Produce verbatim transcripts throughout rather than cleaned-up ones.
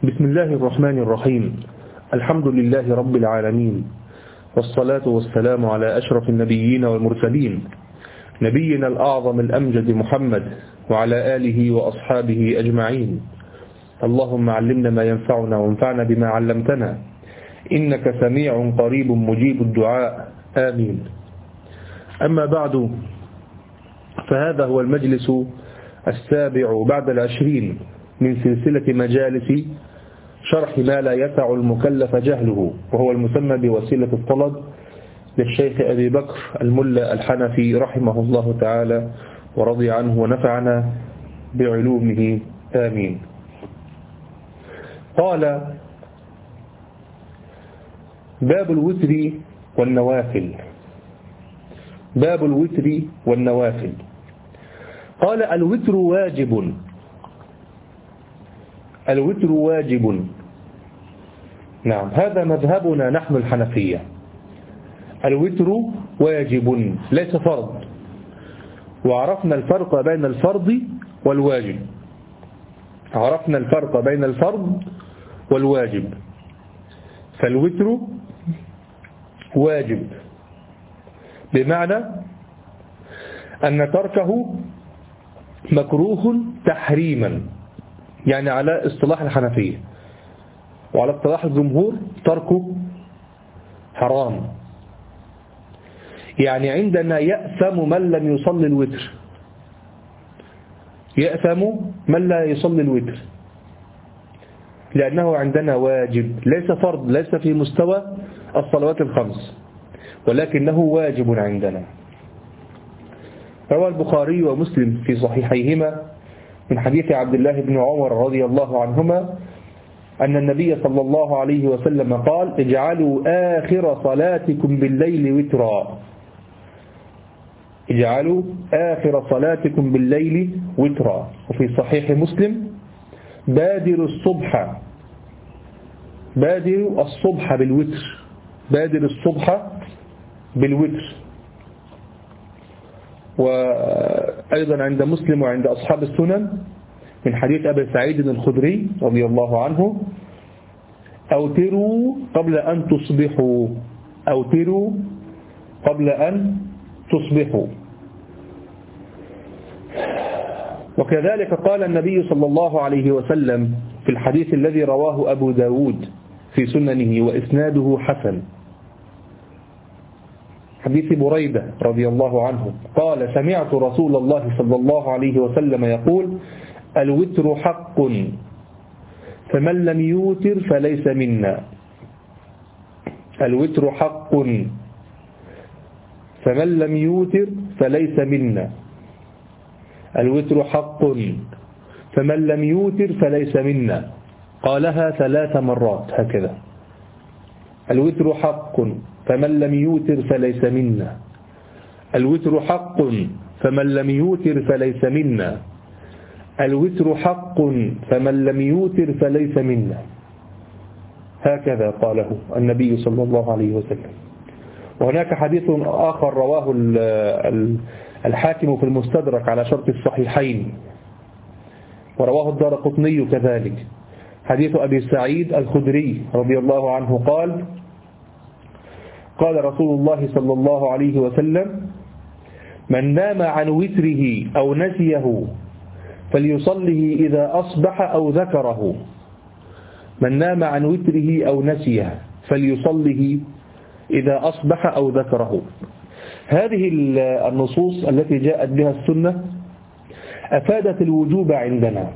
بسم الله الرحمن الرحيم. الحمد لله رب العالمين، والصلاة والسلام على أشرف النبيين والمرسلين، نبينا الأعظم الأمجد محمد وعلى آله وأصحابه أجمعين. اللهم علمنا ما ينفعنا وانفعنا بما علمتنا، إنك سميع قريب مجيب الدعاء، آمين. أما بعد، فهذا هو المجلس السابع بعد العشرين من سلسلة مجالس شرح ما لا يسع المكلف جهله، وهو المسمى بوسيلة الطلب للشيخ أبي بكر الملا الحنفي رحمه الله تعالى ورضي عنه ونفعنا بعلومه، آمين. قال: باب الوتر والنوافل. باب الوتر والنوافل. قال: الوتر واجب. الوتر واجب. نعم، هذا مذهبنا نحن الحنفية. الوتر واجب ليس فرض، وعرفنا الفرق بين الفرض والواجب. عرفنا الفرق بين الفرض والواجب. فالوتر واجب بمعنى أن تركه مكروه تحريما، يعني على اصطلاح الحنفية، وعلى اصطلاح الجمهور تركه حرام. يعني عندنا يأثم من لم يصلي الوتر، يأثم من لا يصلي الوتر، لأنه عندنا واجب، ليس فرض، ليس في مستوى الصلوات الخمس، ولكنه واجب عندنا. روى البخاري ومسلم في صحيحيهما من حديث عبد الله بن عمر رضي الله عنهما أن النبي صلى الله عليه وسلم قال: اجعلوا آخر صلاتكم بالليل وترا. اجعلوا آخر صلاتكم بالليل وترا. وفي صحيح مسلم: بادروا الصبح بادروا الصبح بالوتر. بادر الصبح بالوتر. وأيضا عند مسلم وعند أصحاب السنن من حديث أبي سعيد الخدري رضي الله عنه: أوتروا قبل أن تصبحوا. أوتروا قبل أن تصبحوا. وكذلك قال النبي صلى الله عليه وسلم في الحديث الذي رواه أبو داود في سننه وإسناده حسن، حديث بريدة رضي الله عنه قال: سمعت رسول الله صلى الله عليه وسلم يقول: الوتر حق، فمن لم يوتر فليس منا. الوتر حق، فمن لم يوتر فليس منا. الوتر حق، فمن لم يوتر فليس منا. قالها ثلاث مرات هكذا: الوتر حق، فمن لم يوتر فليس منا. الوتر حق، فمن لم يوتر فليس منا. الوتر حق، فمن لم يوتر فليس منا. هكذا قاله النبي صلى الله عليه وسلم. وهناك حديث آخر رواه الحاكم في المستدرك على شرط الصحيحين، ورواه الدارقطني كذلك، حديث أبي سعيد الخدري رضي الله عنه قال: قال رسول الله صلى الله عليه وسلم: من نام عن وتره أو نسيه فليصله إذا أصبح أو ذكره. من نام عن وتره أو نسيه فليصله إذا أصبح أو ذكره. هذه النصوص التي جاءت بها السنة أفادت الوجوب عندنا،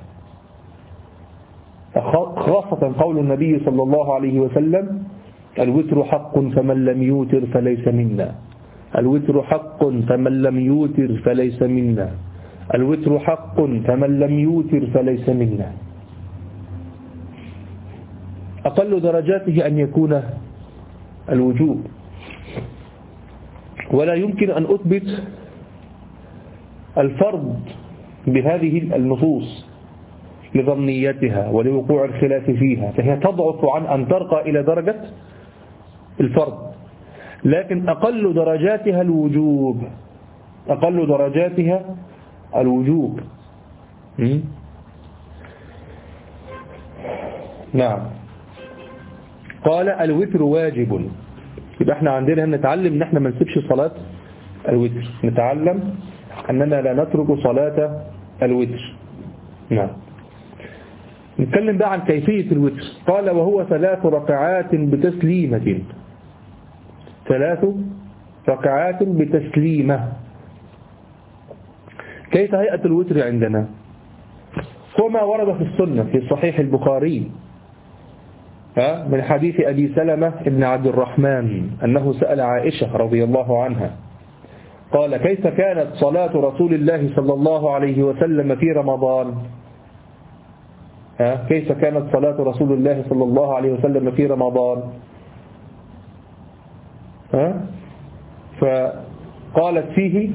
خاصة قول النبي صلى الله عليه وسلم: الوتر حق، فمن لم يوتر فليس منا. الوتر حق، فمن لم يوتر فليس منا. الوتر حق، فمن لم يوتر فليس منا. أقل درجاته أن يكون الوجوب، ولا يمكن أن أثبت الفرض بهذه النصوص لظنيتها ولوقوع الخلاف فيها، فهي تضعف عن أن ترقى إلى درجة الفرض، لكن أقل درجاتها الوجوب. أقل درجاتها الوجوب. نعم. قال الوتر واجب. يبقى احنا عندنا نتعلم ان احنا ما نسيبش صلاة الوتر، نتعلم أننا لا نترك صلاة الوتر. نعم. نتكلم بقى عن كيفية الوتر. قال وهو ثلاث ركعات بتسليمة. ثلاث ركعات بتسليمة. كيف هيئة الوتر عندنا؟ وما ورد في السنة في صحيح البخاري من حديث أبي سلمة بن عبد الرحمن أنه سأل عائشة رضي الله عنها قال كيف كانت صلاة رسول الله صلى الله عليه وسلم في رمضان؟ ها كيف كانت صلاة رسول الله صلى الله عليه وسلم في رمضان؟ ها فقالت فيه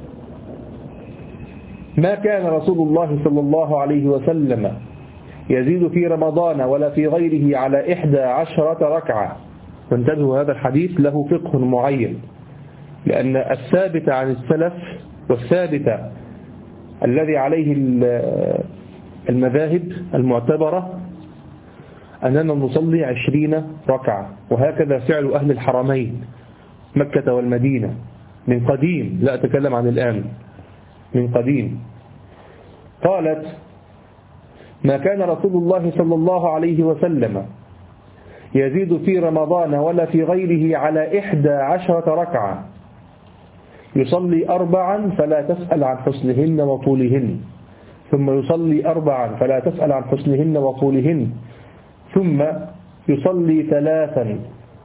ما كان رسول الله صلى الله عليه وسلم يزيد في رمضان ولا في غيره على إحدى عشرة ركعة. فانتبهوا هذا الحديث له فقه معين، لأن الثابت عن السلف والثابت الذي عليه المذاهب المعتبرة أننا نصلي عشرين ركعة، وهكذا فعل أهل الحرمين مكة والمدينة من قديم، لا أتكلم عن الآن، من قديم. قالت ما كان رسول الله صلى الله عليه وسلم يزيد في رمضان ولا في غيره على إحدى عشرة ركعة، يصلي أربعا فلا تسأل عن حسنهن وطولهن، ثم يصلي أربعا فلا تسأل عن حسنهن وطولهن، ثم يصلي ثلاثا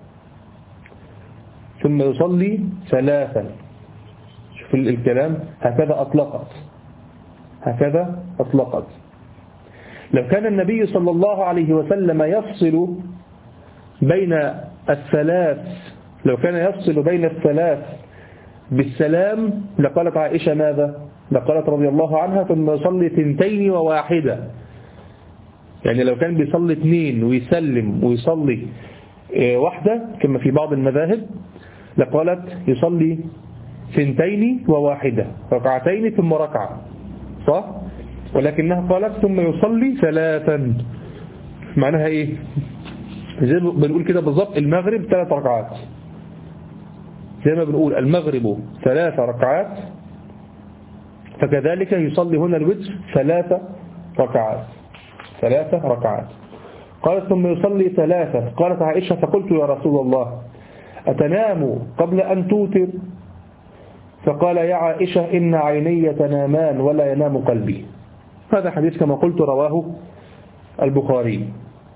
ثم يصلي ثلاثا. شوف الكلام، هكذا أطلقت هكذا أطلقت. لو كان النبي صلى الله عليه وسلم يفصل بين الثلاث لو كان يفصل بين الثلاث بالسلام لقالت عائشة ماذا؟ لقالت رضي الله عنها ثم يصلي ثنتين وواحدة. يعني لو كان بيصلي اثنين ويسلم ويصلي واحدة كما في بعض المذاهب لقالت يصلي ثنتين وواحدة، ركعتين ثم ركعة، صح؟ ولكنها قالت ثم يصلي ثلاثا. معناها ايه؟ زي ما بنقول كده بالضبط المغرب ثلاث ركعات، زي ما بنقول المغرب ثلاث ركعات، فكذلك يصلي هنا الوتر ثلاث ركعات ثلاث ركعات. قالت ثم يصلي ثلاثة. قالت عائشة فقلت يا رسول الله أتنام قبل أن توتر؟ فقال يا عائشة إن عيني تنامان ولا ينام قلبي. هذا حديث كما قلت رواه البخاري.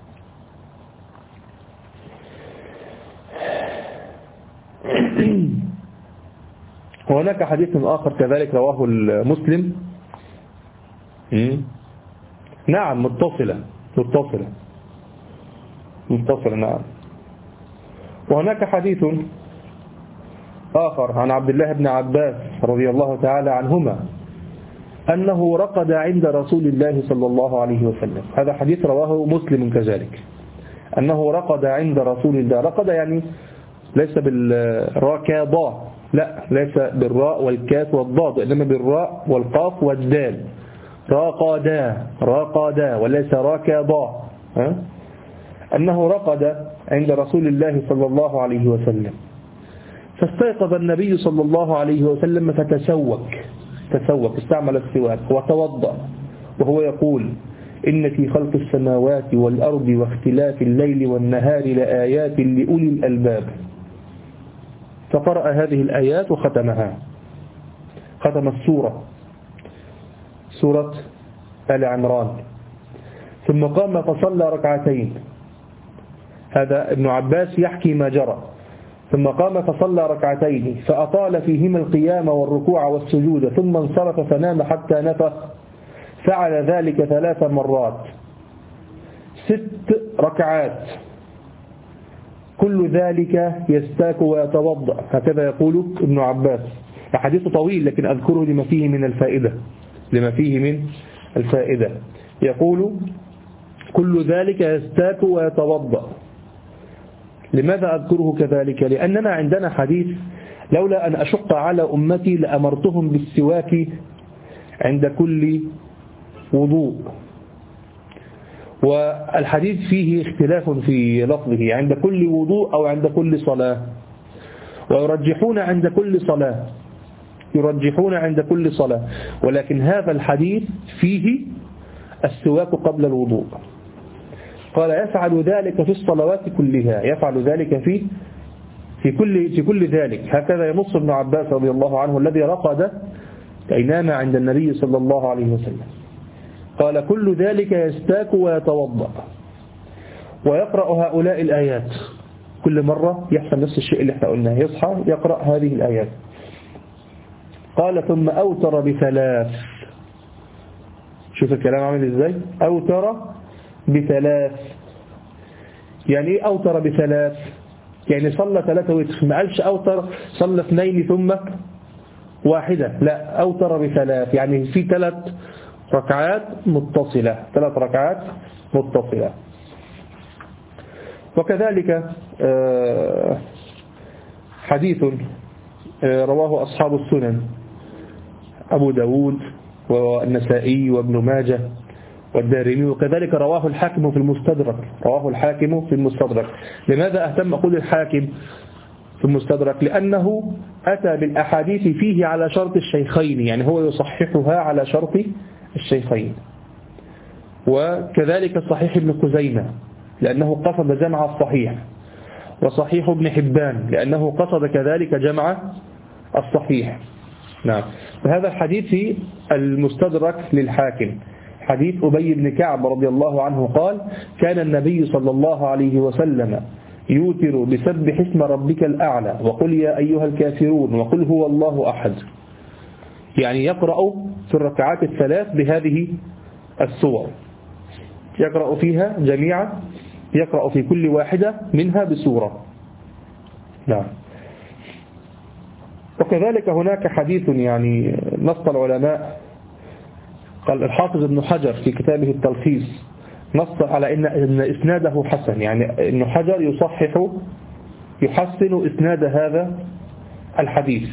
وهناك حديث آخر كذلك رواه المسلم، نعم متصلة متصلة متصلة نعم. وهناك حديث آخر عن عبد الله بن عباس رضي الله تعالى عنهما أنه رقد عند رسول الله صلى الله عليه وسلم. هذا حديث رواه مسلم كذلك، أنه رقد عند رسول الله. رقد يعني ليس بالراكضة، لا ليس بالراء والكاف والضاد، إنما بالراء والقاف والدال. راقدا راقدا وليس راكضا. أنه رقد عند رسول الله صلى الله عليه وسلم، فاستيقظ النبي صلى الله عليه وسلم فتسوك تسوك استعمل السواك وتوضأ وهو يقول إن في خلق السماوات والأرض واختلاف الليل والنهار لآيات لأولي الألباب. فقرأ هذه الآيات وختمها، ختم السورة سورة آل عمران. ثم قام فصلى ركعتين. هذا ابن عباس يحكي ما جرى. ثم قام فصلى ركعتين فأطال فيهما القيام والركوع والسجود، ثم انصرف فنام حتى نفخ. فعل ذلك ثلاث مرات ست ركعات، كل ذلك يستاك ويتوضأ. هكذا يقول ابن عباس. الحديث طويل لكن أذكره لما فيه من الفائدة لما فيه من الفائدة. يقول كل ذلك يستاك ويتوضأ. لماذا أذكره كذلك؟ لأننا عندنا حديث لولا أن أشق على أمتي لأمرتهم بالسواك عند كل وضوء. والحديث فيه اختلاف في لفظه عند كل وضوء أو عند كل صلاة، ويرجحون عند كل صلاة يرجحون عند كل صلاة ولكن هذا الحديث فيه السواك قبل الوضوء. قال يفعل ذلك في الصلوات كلها، يفعل ذلك في في كل في كل ذلك. هكذا ينص ابن عباس رضي الله عنه الذي رقد كي نام عند النبي صلى الله عليه وسلم. قال كل ذلك يستاك ويتوضأ ويقرأ هؤلاء الآيات، كل مرة يحصل نفس الشيء اللي احنا قلناه، يصحى يقرأ هذه الآيات. قال ثم أوتر بثلاث. شوف الكلام عامل ازاي، أوتر بثلاث. يعني ايه أوتر بثلاث؟ يعني صلى ثلاثة وتر، ما قالش أوتر صلى اثنين ثم واحدة، لا أوتر بثلاث، يعني في ثلاث ركعات متصلة، ثلاث ركعات متصلة. وكذلك حديث رواه أصحاب السنن أبو داود والنسائي وابن ماجه والدارمي، وكذلك رواه الحاكم في المستدرك رواه الحاكم في المستدرك. لماذا أهتم أقول الحاكم في المستدرك؟ لأنه أتى بالأحاديث فيه على شرط الشيخين، يعني هو يصححها على شرط الشيخين. وكذلك صحيح ابن خزيمة لأنه قصد جمع الصحيح، وصحيح ابن حبان لأنه قصد كذلك جمع الصحيح. نعم. فهذا الحديث في المستدرك للحاكم، حديث أبي بن كعب رضي الله عنه قال كان النبي صلى الله عليه وسلم يوتر بسبح اسم ربك الأعلى وقل يا أيها الكافرون وقل هو الله أحد، يعني يقرأ في الركعات الثلاث بهذه السور، يقرأ فيها جميعا، يقرأ في كل واحدة منها بسورة. نعم. وكذلك هناك حديث يعني نص العلماء، قال الحافظ ابن حجر في كتابه التلخيص نص على إن, إن إسناده حسن، يعني ابن حجر يصحح يحسن إسناد هذا الحديث.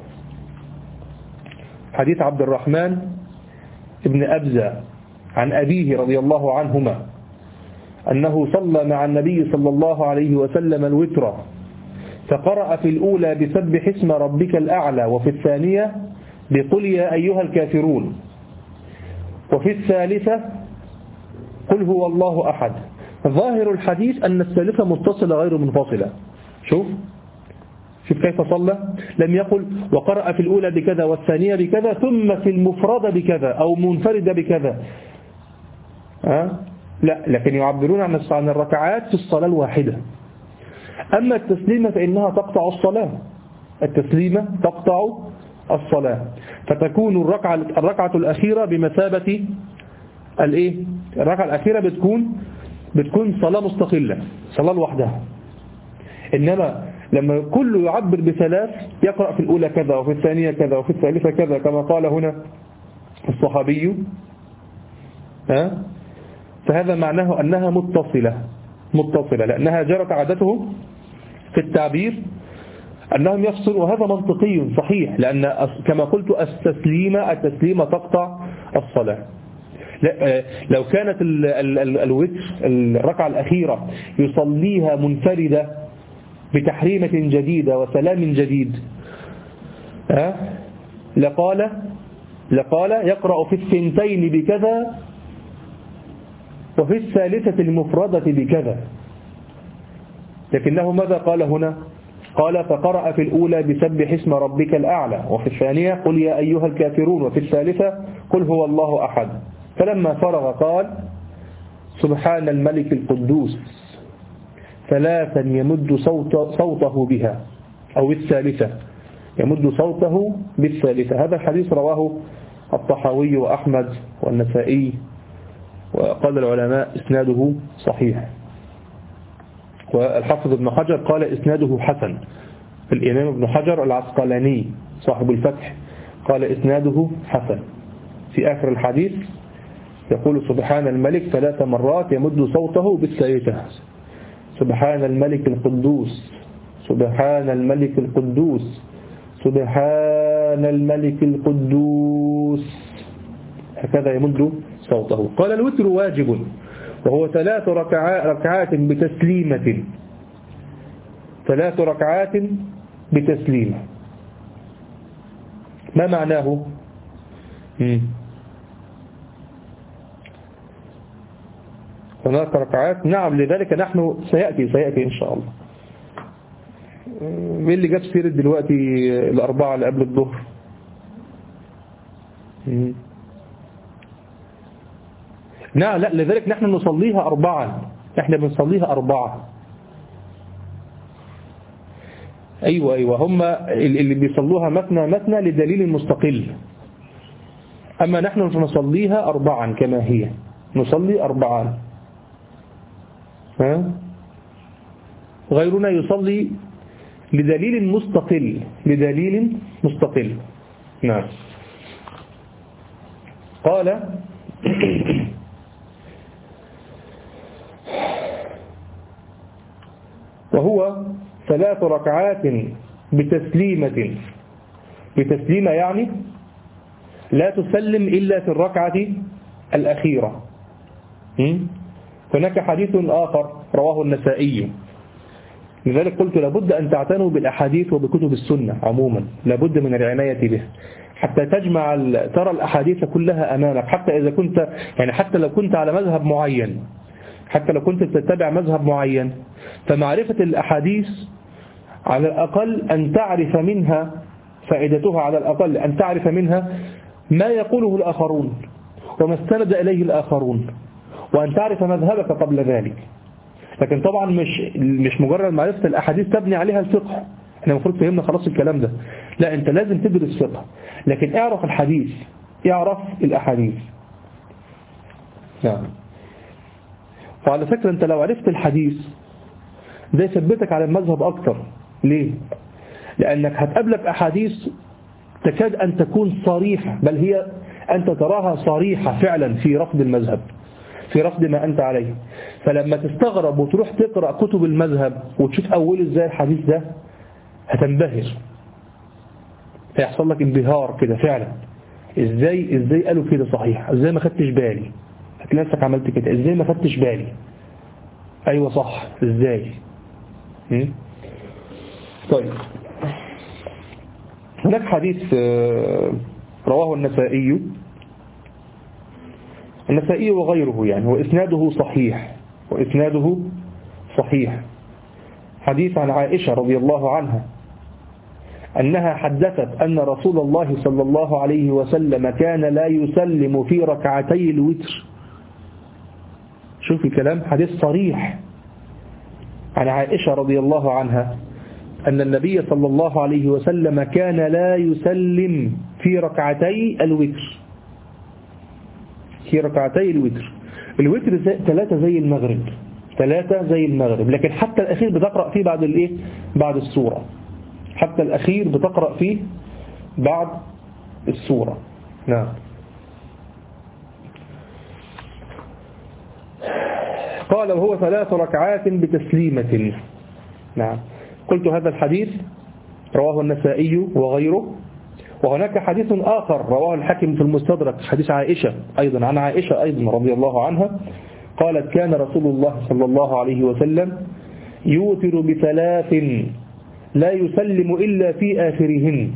حديث عبد الرحمن ابن أبزة عن أبيه رضي الله عنهما أنه صلى مع النبي صلى الله عليه وسلم الوتر، فقرأ في الأولى بسبح اسم ربك الأعلى، وفي الثانية بقل يا أيها الكافرون، وفي الثالثة قل هو الله أحد. ظاهر الحديث أن الثالثة متصلة غير منفصلة. شوف شوف كيف صلى، لم يقل وقرأ في الأولى بكذا والثانية بكذا ثم في المفردة بكذا أو منفردة بكذا، أه؟ لا، لكن يعبرون عن الركعات في الصلاة الواحدة. أما التسليمة فإنها تقطع الصلاة، التسليمة تقطع الصلاة، فتكون الركعة الركعة الأخيرة بمثابة الإيه؟ الركعة الأخيرة بتكون بتكون صلاة مستقلة، صلاة لوحدها. إنما لما كله يعبر بثلاث، يقرأ في الأولى كذا وفي الثانية كذا وفي الثالثة كذا كما قال هنا الصحابي، ها؟ فهذا معناه أنها متصلة متصلة لأنها جرت عادتهم في التعبير أنهم يفصلوا، وهذا منطقي صحيح، لأن كما قلت التسليمة التسليمة تقطع الصلاة. لو كانت الوتر الركعة الأخيرة يصليها منفردة بتحريمة جديدة وسلام جديد، أه؟ لقال لقال يقرأ في الثنتين بكذا وفي الثالثة المفردة بكذا، لكنه ماذا قال هنا؟ قال فقرأ في الأولى بسبح اسم ربك الأعلى، وفي الثانية قل يا أيها الكافرون، وفي الثالثة قل هو الله أحد. فلما فرغ قال سبحان الملك القدوس ثلاثا يمد صوت صوته بها، أو الثالثة يمد صوته بالثالثة. هذا الحديث رواه الطحاوي وأحمد والنسائي، وقال العلماء إسناده صحيح. والحافظ ابن حجر قال إسناده حسن. الإمام ابن حجر العسقلاني صاحب الفتح قال إسناده حسن. في آخر الحديث يقول سبحان الملك ثلاث مرات يمد صوته بالثالثة، سبحان الملك القدوس سبحان الملك القدوس سبحان الملك القدوس، هكذا يمد صوته. قال الوتر واجب، وهو ثلاث ركعات, ركعات بتسليمة ثلاث ركعات بتسليمة. ما معناه؟ مم. هناك ركعات، نعم، لذلك نحن سيأتي سيأتي إن شاء الله. مين اللي جاب سيرة دلوقتي الأربعة اللي قبل الظهر؟ مم. نعم، لا، لذلك نحن نصليها أربعا، احنا بنصليها أربعة. أيوة أيوة هم اللي بيصلوها مثنى مثنى لدليل مستقل، أما نحن نصليها أربعا كما هي، نصلي أربعا. ها؟ غيرنا يصلي لدليل مستقل، لدليل مستقل. نعم. قال وهو ثلاث ركعات بتسليمة. بتسليمة يعني لا تسلم إلا في الركعة الأخيرة. هناك حديث آخر رواه النسائي، لذلك قلت لابد أن تعتنوا بالأحاديث وبكتب السنة عموما، لابد من العناية به حتى تجمع ترى الأحاديث كلها أمامك، حتى إذا كنت يعني حتى لو كنت على مذهب معين، حتى لو كنت تتبع مذهب معين، فمعرفة الأحاديث على الأقل أن تعرف منها فائدتها، على الأقل أن تعرف منها ما يقوله الآخرون وما استند إليه الآخرون، وأن تعرف مذهبك قبل ذلك. لكن طبعا مش مش مجرد معرفة الأحاديث تبني عليها الفقه، احنا المفروض فهمنا خلاص الكلام ده، لا، أنت لازم تدرس فقه، لكن اعرف الحديث، اعرف الأحاديث. نعم. وعلى فكرة أنت لو عرفت الحديث ده يثبتك على المذهب أكتر. ليه؟ لأنك هتقابلك أحاديث تكاد أن تكون صريحة، بل هي أنت تراها صريحة فعلا في رفض المذهب، في رفض ما أنت عليه. فلما تستغرب وتروح تقرأ كتب المذهب وتشوف أوله إزاي الحديث ده هتنبهر، هيحصل لك انبهار كده فعلا. إزاي إزاي قالوا كده صحيح، إزاي ما خدتش بالي، هتلاقي نفسك عملت كده، إزاي ما خدتش بالي، أيوة صح، إزاي. طيب، هناك حديث رواه النسائي النسائي وغيره يعني، وإسناده صحيح وإسناده صحيح حديث عن عائشة رضي الله عنها أنها حدثت أن رسول الله صلى الله عليه وسلم كان لا يسلم في ركعتي الوتر. شوفي كلام، حديث صريح عن عائشة رضي الله عنها أن النبي صلى الله عليه وسلم كان لا يسلم في ركعتي الوتر، في ركعتي الوتر. الوتر زي ثلاثة زي المغرب، ثلاثة زي المغرب، لكن حتى الأخير بتقرأ فيه بعد الإيه؟ بعد السورة، حتى الأخير بتقرأ فيه بعد السورة. نعم. قال وهو ثلاث ركعات بتسليمة. نعم. قلت هذا الحديث رواه النسائي وغيره. وهناك حديث آخر رواه الحاكم في المستدرك، حديث عائشة أيضا، عن عائشة أيضا رضي الله عنها قالت كان رسول الله صلى الله عليه وسلم يوتر بثلاث لا يسلم إلا في آخرهن.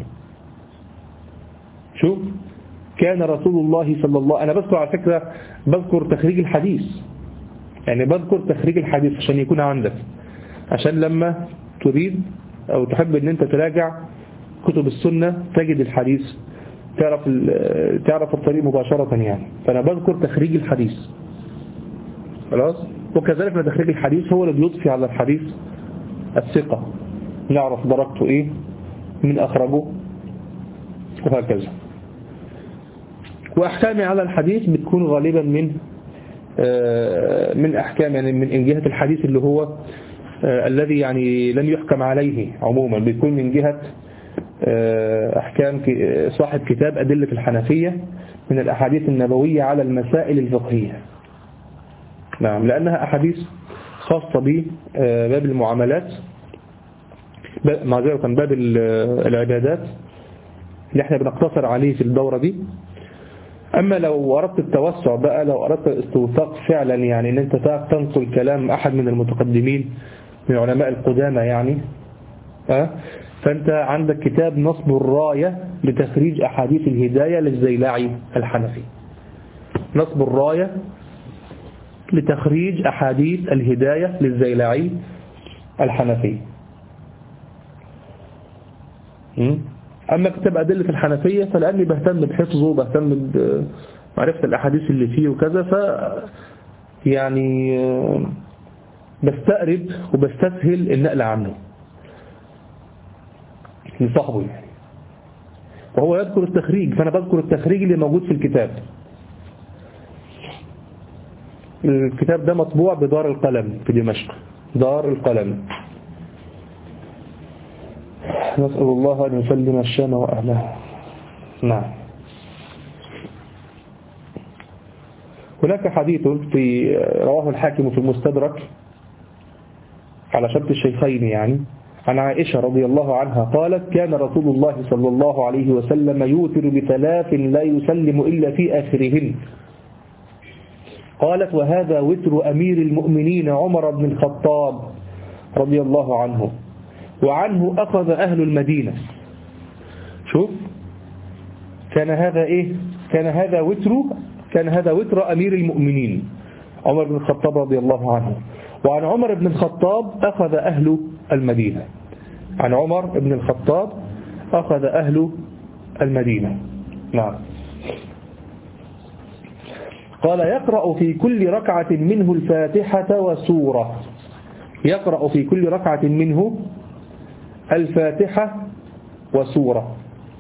شوف، كان رسول الله صلى الله، أنا بذكر على فكرة بذكر تخريج الحديث، يعني بذكر تخريج الحديث عشان يكون عندك، عشان لما تريد أو تحب أن أنت تراجع كتب السنة تجد الحديث، تعرف تعرف الطريق مباشرة يعني. فأنا بذكر تخريج الحديث خلاص. وكذلك تخريج الحديث هو اللي بيضفي على الحديث الثقة، نعرف درجته إيه من أخرجه وهكذا. وأحكامي على الحديث بتكون غالبا من من أحكام يعني من جهة الحديث اللي هو الذي يعني لم يحكم عليه عموما، بيكون من جهة أحكام صاحب كتاب أدلة الحنفية من الأحاديث النبوية على المسائل الفقهية. نعم، لأنها أحاديث خاصة بباب المعاملات، معذرة باب العبادات اللي احنا بنقتصر عليه في الدورة دي. أما لو أردت التوسع بقى، لو أردت الاستوثاق فعلا، يعني أن أنت تنقل كلام أحد من المتقدمين من علماء القدامى يعني، أه؟ فأنت عندك كتاب نصب الراية لتخريج أحاديث الهداية للزيلعي الحنفي. نصب الراية لتخريج أحاديث الهداية للزيلعي الحنفي. أما كتاب أدلة الحنفية فلأني بهتم بحفظه وبهتم بمعرفة الأحاديث اللي فيه وكذا، ف يعني بستقرب وبستسهل النقل عنه لصاحبه يعني، وهو يذكر التخريج، فأنا بذكر التخريج اللي موجود في الكتاب. الكتاب ده مطبوع بدار القلم في دمشق، دار القلم. نسأل الله أن يسلم الشام وأهلها. نعم. هناك حديث في رواه الحاكم في المستدرك على شرط الشيخين يعني، عن عائشة رضي الله عنها قالت: كان رسول الله صلى الله عليه وسلم يوتر بثلاث لا يسلم إلا في آخرهن. قالت: وهذا وتر أمير المؤمنين عمر بن الخطاب رضي الله عنه، وعنه أخذ أهل المدينة. شوف، كان هذا إيه؟ كان هذا وتر كان هذا وتر أمير المؤمنين عمر بن الخطاب رضي الله عنه، وعن عمر بن الخطاب أخذ أهل المدينة. عن عمر بن الخطاب أخذ أهل المدينة. نعم. قال: يقرأ في كل ركعة منه الفاتحة وسورة. يقرأ في كل ركعة منه الفاتحة وسورة.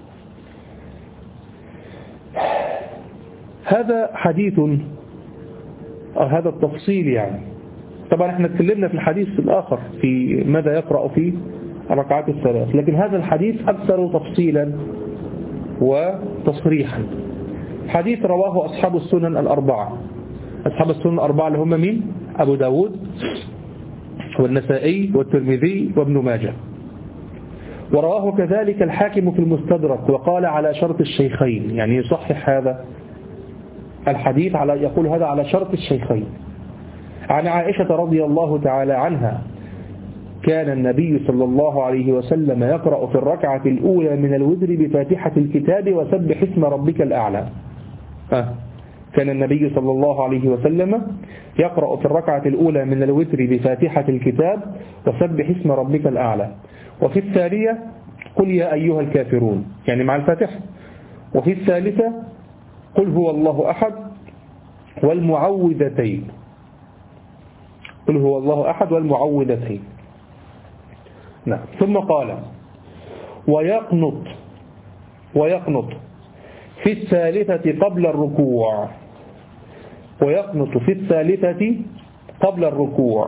هذا حديث، هذا التفصيل يعني. طبعا احنا اتكلمنا في الحديث الآخر في ماذا يقرأ في الركعات الثلاث، لكن هذا الحديث أكثر تفصيلا وتصريحا. حديث رواه أصحاب السنن الأربعة. أصحاب السنن الأربعة اللي هم مين؟ أبو داود والنسائي والترمذي وابن ماجه. ورواه كذلك الحاكم في المستدرك وقال على شرط الشيخين، يعني يصحح هذا الحديث، على يقول هذا على شرط الشيخين. عن عائشة رضي الله تعالى عنها: كان النبي صلى الله عليه وسلم يقرأ في الركعة الأولى من الوتر بفاتحة الكتاب وسبح اسم ربك الأعلى. آه. كان النبي صلى الله عليه وسلم يقرأ في الركعة الأولى من الوتر بفاتحة الكتاب وسبح اسم ربك الأعلى، وفي الثانية قل يا أيها الكافرون، يعني مع الفاتحة، وفي الثالثة قل هو الله أحد والمعوذتين. قل هو الله أحد والمعوذتين. نعم. ثم قال: ويقنط ويقنط في الثالثة قبل الركوع. ويقنط في الثالثة قبل الركوع.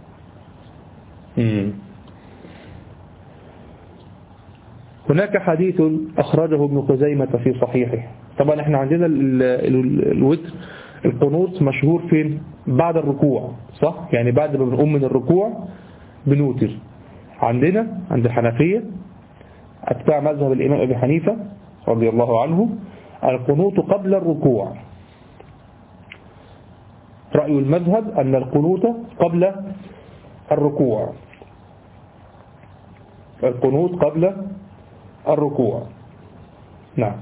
مم. هناك حديث أخرجه ابن خزيمة في صحيحه. طبعا احنا عندنا الوتر القنوت مشهور فين؟ بعد الركوع، صح؟ يعني بعد ما بنقوم من الركوع بنوتر. عندنا عند الحنفية أتباع مذهب الإمام أبي حنيفة رضي الله عنه القنوت قبل الركوع. رأي المذهب أن القنوت قبل الركوع. القنوت قبل الركوع. نعم.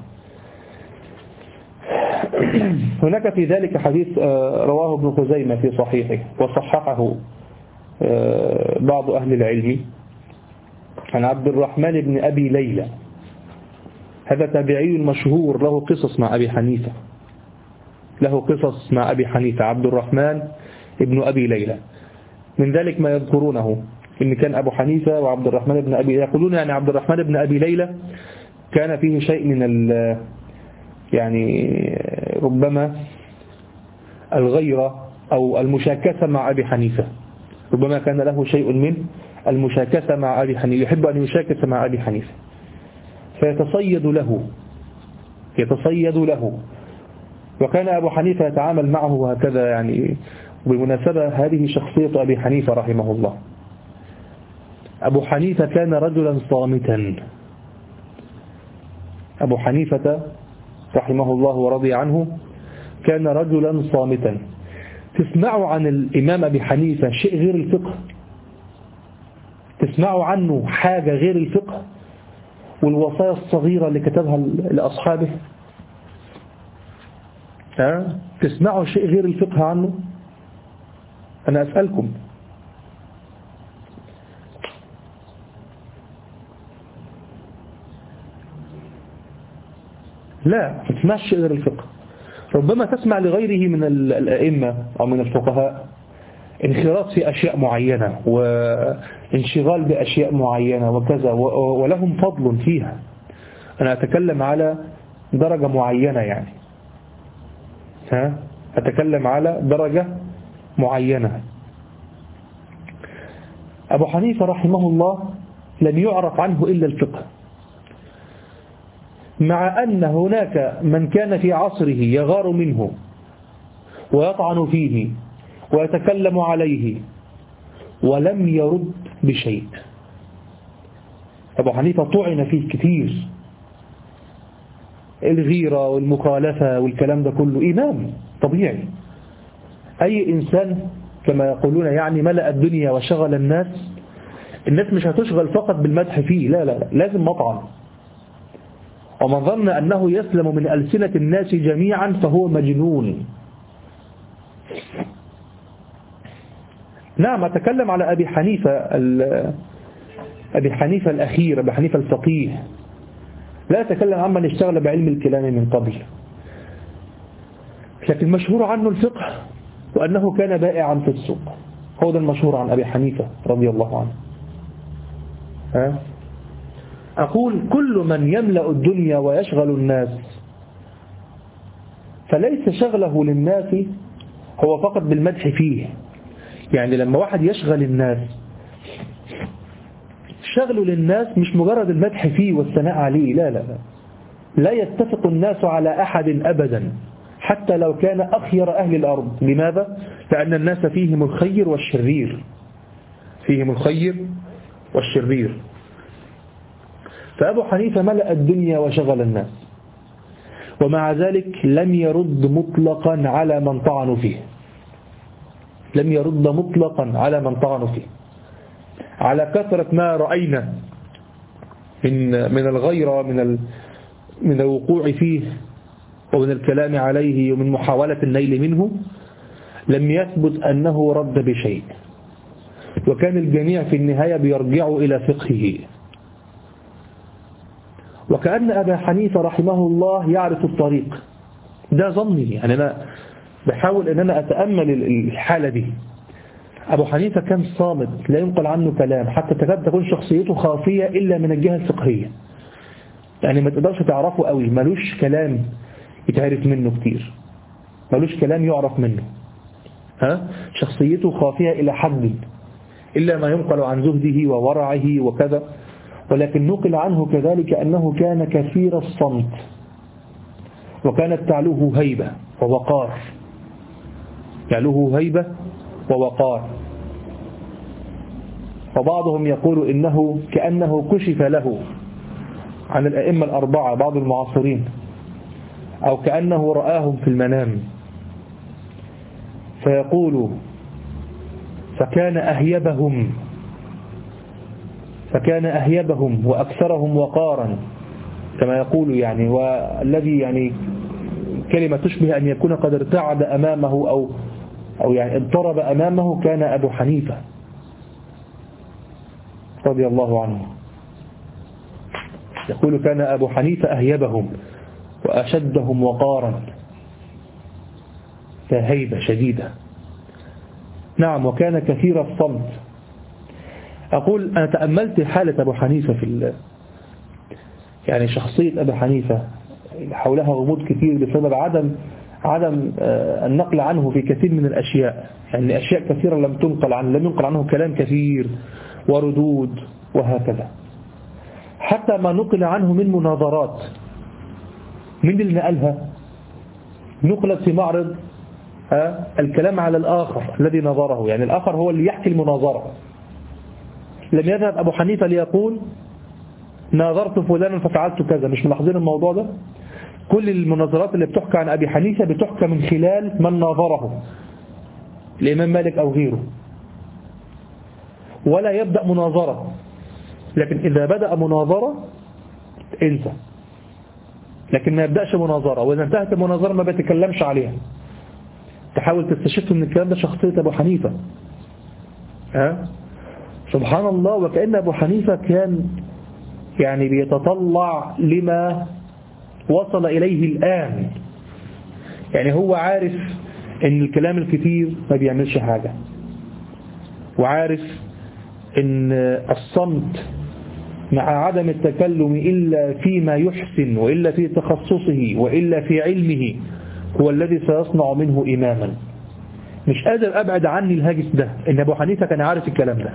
هناك في ذلك حديث رواه ابن خزيمة في صحيحه وصححه بعض أهل العلم عن عبد الرحمن بن أبي ليلى. هذا تابعي مشهور له قصص مع أبي حنيفة له قصص مع أبي حنيفة عبد الرحمن بن أبي ليلى. من ذلك ما يذكرونه إن كان أبو حنيفة وعبد الرحمن بن أبي ليلى يقولون يعني عبد الرحمن بن أبي ليلى كان فيه شيء من ال يعني ربما الغيرة أو المشاكسة مع أبي حنيفة. ربما كان له شيء من المشاكسة مع أبي حنيفة، يحب أن يشاكس مع أبي حنيفة فيتصيد له يتصيد له وكان أبو حنيفة يتعامل معه هكذا يعني. وبمناسبة هذه شخصية أبي حنيفة رحمه الله. أبو حنيفة كان رجلا صامتا. أبو حنيفة رحمه الله ورضي عنه كان رجلا صامتا. تسمعوا عن الإمام أبي حنيفة شيء غير الفقه؟ تسمعوا عنه حاجة غير الفقه والوصايا الصغيرة اللي كتبها لأصحابه؟ ها؟ تسمعوا شيء غير الفقه عنه؟ أنا أسألكم. لا، ما تسمعش شيء غير الفقه. ربما تسمع لغيره من الأئمة أو من الفقهاء انخراط في أشياء معينة وانشغال بأشياء معينة وكذا، ولهم فضل فيها. أنا أتكلم على درجة معينة يعني ها أتكلم على درجة معينة. أبو حنيفة رحمه الله لم يعرف عنه إلا الفقه، مع أن هناك من كان في عصره يغار منه ويطعن فيه ويتكلم عليه ولم يرد بشيء. أبو حنيفة طعن فيه كثير، الغيرة والمخالفة والكلام ده كله. إمام طبيعي، أي إنسان كما يقولون يعني ملأ الدنيا وشغل الناس، الناس مش هتشغل فقط بالمدح فيه، لا لا لا، لازم مطعن. ومن ظن أنه يسلم من ألسنة الناس جميعا فهو مجنون. نعم، أتكلم على أبي حنيفة أبي حنيفة الأخير، أبي حنيفة الفقيه، لا أتكلم عن من اشتغل بعلم الكلام من قبل. لكن مشهور عنه الفقه وأنه كان بائعا في السوق، هو ده المشهور عن أبي حنيفة رضي الله عنه. ها؟ أقول كل من يملأ الدنيا ويشغل الناس فليس شغله للناس هو فقط بالمدح فيه. يعني لما واحد يشغل الناس، شغله للناس مش مجرد المدح فيه والثناء عليه، لا لا لا لا يتفق الناس على أحد أبدا حتى لو كان أخير أهل الأرض. لماذا؟ لأن الناس فيهم الخير والشرير، فيهم الخير والشرير. فأبو حنيفة ملأ الدنيا وشغل الناس، ومع ذلك لم يرد مطلقا على من طعنوا فيه، لم يرد مطلقا على من طعنوا فيه، على كثرة ما رأينا من من الغيرة من من الوقوع فيه ومن الكلام عليه ومن محاولة النيل منه. لم يثبت أنه رد بشيء، وكان الجميع في النهاية بيرجعوا إلى فقهه. وكأن أبا حنيفة رحمه الله يعرف الطريق، ده ظني يعني، أنا بحاول أن أنا أتأمل الحالة دي. أبو حنيفة كان صامت، لا ينقل عنه كلام، حتى تكاد تكون شخصيته خافية إلا من الجهة الفقهية، يعني ما تقدرش تعرفه قوي، ملوش كلام يتعرف منه كتير، ملوش كلام يعرف منه. ها؟ شخصيته خافية إلى حد، إلا ما ينقل عن زهده وورعه وكذا. ولكن نقل عنه كذلك أنه كان كثير الصمت، وكانت تعلوه هيبة ووقار، تعلوه هيبة ووقار. وبعضهم يقول إنه كأنه كشف له عن الأئمة الأربعة بعض المعاصرين، أو كأنه رآهم في المنام، فيقول فكان أهيبهم فكان أهيبهم وأكثرهم وقارا كما يقول يعني، والذي يعني كلمة تشبه أن يكون قد ارتعد أمامه أو أو يعني اضطرب أمامه كان أبو حنيفة رضي الله عنه. يقول كان أبو حنيفة أهيبهم وأشدهم وقارا، فهيبة شديدة. نعم، وكان كثير الصمت. أقول أنا تأملت حالة أبو حنيفة في ال... يعني شخصية أبو حنيفة حولها غموض كثير بسبب عدم عدم النقل عنه في كثير من الأشياء، يعني أشياء كثيرة لم تنقل عنه، لم ينقل عنه كلام كثير وردود وهكذا. حتى ما نقل عنه من مناظرات، من اللي نقلها نقلت في معرض الكلام على الآخر الذي نظره، يعني الآخر هو اللي يحكي المناظرة. لم يذهب أبو حنيفة ليقول ناظرت فلانا ففعلت كذا، مش ملاحظين الموضوع ده؟ كل المناظرات اللي بتحكى عن أبي حنيفة بتحكى من خلال من ناظره، الإمام مالك أو غيره. ولا يبدأ مناظرة، لكن إذا بدأ مناظرة انسى، لكن ما يبدأش مناظرة، وإذا انتهت المناظرة ما بيتكلمش عليها. تحاول تستشف من الكلام ده شخصية أبو حنيفة. ها؟ سبحان الله. وكأن أبو حنيفة كان يعني بيتطلع لما وصل إليه الآن. يعني هو عارف ان الكلام الكتير ما بيعملش حاجة، وعارف ان الصمت مع عدم التكلم إلا فيما يحسن وإلا في تخصصه وإلا في علمه هو الذي سيصنع منه إماما. مش قادر أبعد عني الهاجس ده، إن أبو حنيفة كان عارف الكلام ده،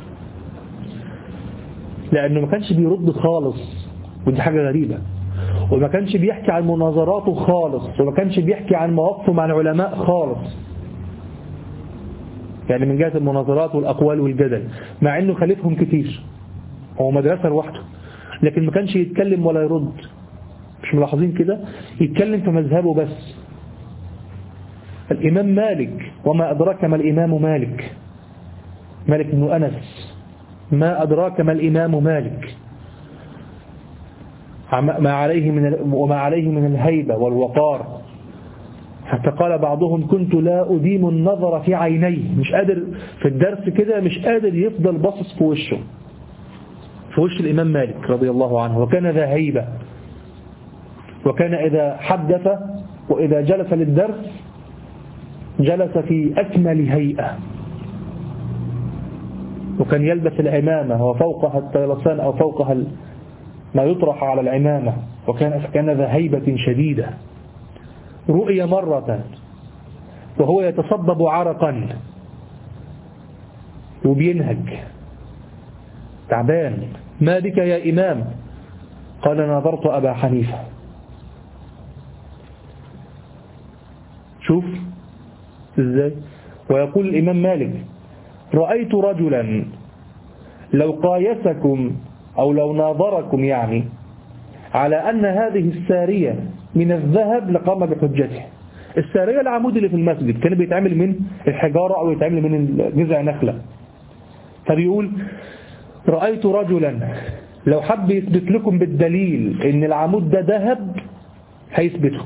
لأنه ما كانش بيرد خالص، ودي حاجة غريبة. وما كانش بيحكي عن مناظراته خالص، وما كانش بيحكي عن مواقفه مع العلماء خالص، يعني من جهة المناظرات والأقوال والجدل، مع أنه خليفهم كتير، هو مدرسة لوحده، لكن ما كانش يتكلم ولا يرد. مش ملاحظين كده؟ يتكلم في مذهبه بس. الإمام مالك، وما أدراك ما الإمام مالك، مالك بن أنس، ما أدراك ما الإمام مالك، ما عليه من وما عليه من الهيبة والوقار، حتى قال بعضهم كنت لا أديم النظر في عينيه. مش قادر في الدرس كده، مش قادر يفضل باصص في وشه، في وش الإمام مالك رضي الله عنه. وكان ذا هيبة، وكان إذا حدث وإذا جلس للدرس جلس في أكمل هيئة، وكان يلبس العمامة وفوقها الطيلسان أو فوقها ما يطرح على العمامة، وكان كان ذا هيبة شديدة. رؤي مرة وهو يتصبب عرقا وبينهج تعبان. ما بك يا إمام؟ قال ناظرت أبا حنيفة. شوف إزاي. ويقول الإمام مالك رأيت رجلا لو قايسكم أو لو ناظركم يعني على أن هذه السارية من الذهب لقام بحجته. السارية العمود اللي في المسجد كان بيتعمل من الحجارة أو يتعمل من جذع نخلة. فبيقول رأيت رجلا لو حب يثبت لكم بالدليل ان العمود ده ذهب هيثبته.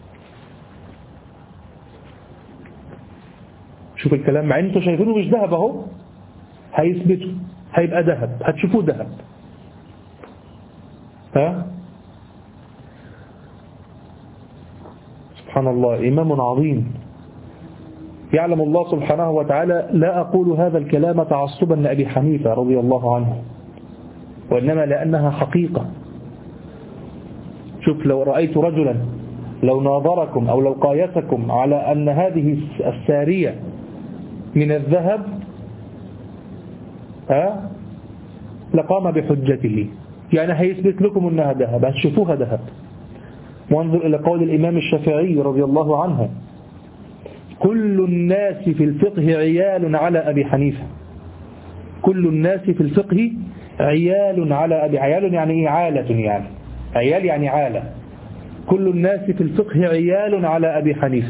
شوف الكلام، مع انتوا شايفينه مش ذهب اهو، هيثبته، هيبقى ذهب، هتشوفوه ذهب. ها سبحان الله، إمام عظيم. يعلم الله سبحانه وتعالى لا أقول هذا الكلام تعصبا لأبي حنيفة رضي الله عنه، وإنما لأنها حقيقة. شوف لو رأيت رجلا لو ناظركم أو لو قايسكم على أن هذه السارية من الذهب ها لقام بحجته، يعني هيثبت لكم أنها ذهب، هتشوفوها ذهب. وانظر إلى قول الإمام الشافعي رضي الله عنه كل الناس في الفقه عيال على أبي حنيفة. كل الناس في الفقه عيال على أبي، عيال يعني إيه؟ عالة، يعني عيال يعني عالة. كل الناس في الفقه عيال على أبي حنيفة.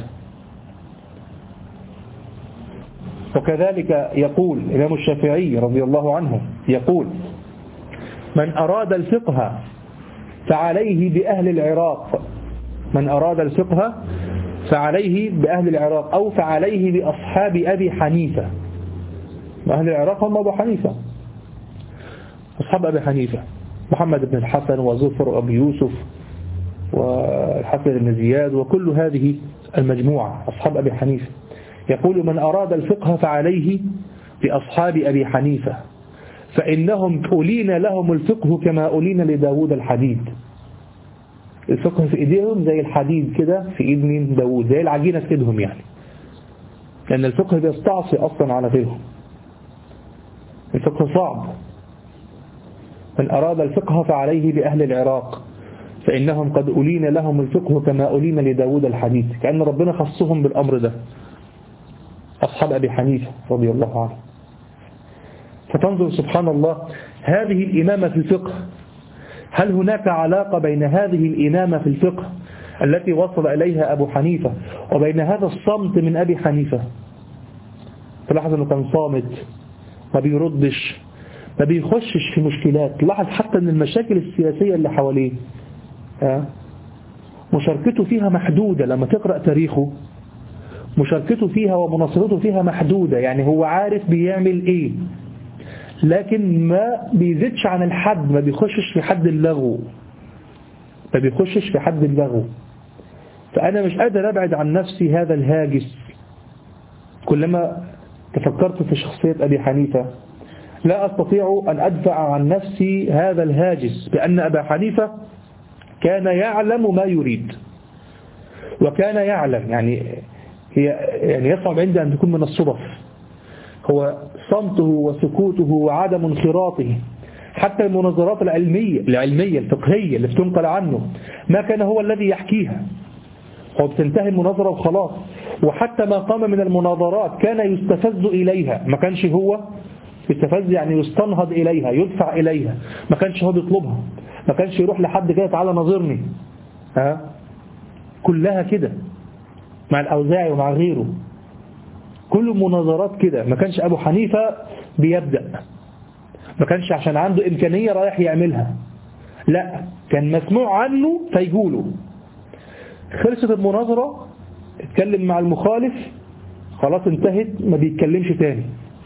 وكذلك يقول الإمام الشافعي رضي الله عنه يقول من أراد الفقه فعليه بأهل العراق. من أراد الفقه فعليه بأهل العراق أو فعليه بأصحاب أبي حنيفة. أهل العراق هم أبو حنيفة، أصحاب أبي حنيفة محمد بن الحسن وزفر وأبي يوسف والحسن بن زياد وكل هذه المجموعة أصحاب أبي حنيفة. يقول من أراد الفقه فعليه بأصحاب أبي حنيفة فإنهم أولين لهم الفقه كما أولين لداود الحديد. الفقه في إيديهم زي الحديد كده في إيد مين؟ داود، زي العجينة في إيدهم يعني، لأن الفقه بيستعصي أصلا على غيرهم. الفقه صعب. من أراد الفقه فعليه بأهل العراق فإنهم قد أولين لهم الفقه كما أولين لداود الحديد. كأن ربنا خصهم بالأمر ده أصحاب أبي حنيفة رضي الله عنه. فتنظر سبحان الله هذه الإمامة في الفقه، هل هناك علاقة بين هذه الإمامة في الفقه التي وصل إليها أبو حنيفة وبين هذا الصمت من أبي حنيفة. تلاحظ أنه كان صامت، ما بيردش، ما بيخشش في مشكلات. لاحظ حتى أن المشاكل السياسية اللي حواليه مشاركته فيها محدودة. لما تقرأ تاريخه مشاركته فيها ومناصرته فيها محدودة، يعني هو عارف بيعمل إيه، لكن ما بيزيدش عن الحد، ما بيخشش في حد اللغو، ما بيخشش في حد اللغو. فأنا مش قادر أبعد عن نفسي هذا الهاجس. كلما تفكرت في شخصية أبي حنيفة لا أستطيع أن أدفع عن نفسي هذا الهاجس، بأن أبا حنيفة كان يعلم ما يريد، وكان يعلم، يعني هي يعني يصعب عندي أن تكون من الصدف. هو صمته وسكوته وعدم انخراطه، حتى المناظرات العلمية العلمية الفقهية اللي بتنقل عنه ما كان هو الذي يحكيها، هو بتنتهي المناظرة وخلاص. وحتى ما قام من المناظرات كان يستفز إليها، ما كانش هو يستفز، يعني يستنهض إليها، يدفع إليها، ما كانش هو بيطلبها، ما كانش يروح لحد كده تعالى ناظرني. ها كلها كده مع الأوزاعي ومع غيره، كل مناظرات كده. ما كانش أبو حنيفة بيبدأ، ما كانش عشان عنده إمكانية رايح يعملها، لا، كان مسموع عنه فيقوله. خلصت المناظرة اتكلم مع المخالف، خلاص انتهت، ما بيتكلمش تاني.